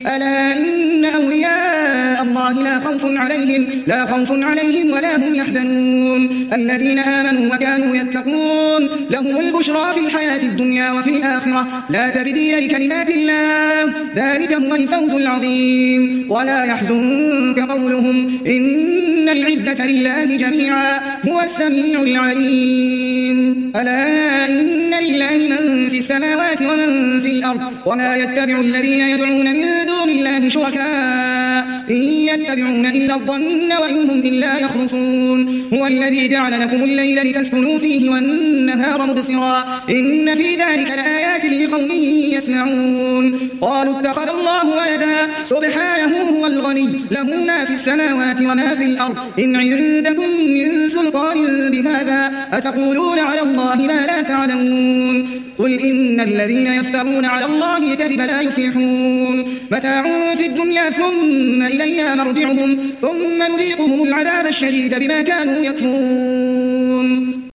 ألا إن أولياء الله لا خوف عليهم ولا هم يحزنون الذين آمنوا وكانوا يتقون لهم البشرى في الحياة الدنيا وفي الآخرة لا تبديل لكلمات الله ذلك هو الفوز العظيم ولا يحزنك قولهم إن العزة لله جميعا هو السميع العليم ألا إن لله من في السماوات ومن في الأرض وما يتبع الذين يدعون من دون الله شركاء إن يتبعون إلا الظن وإن هم إلا يخرصون هو الذي جعل لكم الليل لتسكنوا فيه والنهار مبصرا إن في ذلك لآيات لقوم يسمعون قالوا اتخذ الله ولدا سبحانه هو الغني له ما في السماوات وما في الأرض إن عندكم من سلطان بهذا أتقولون على الله ما لا تعلمون قل إن الذين يفترون على الله الكذب لا يفلحون متاع في الدنيا ثم إلينا مرجعهم ثم نذيقهم العذاب الشديد بما كانوا يكفرون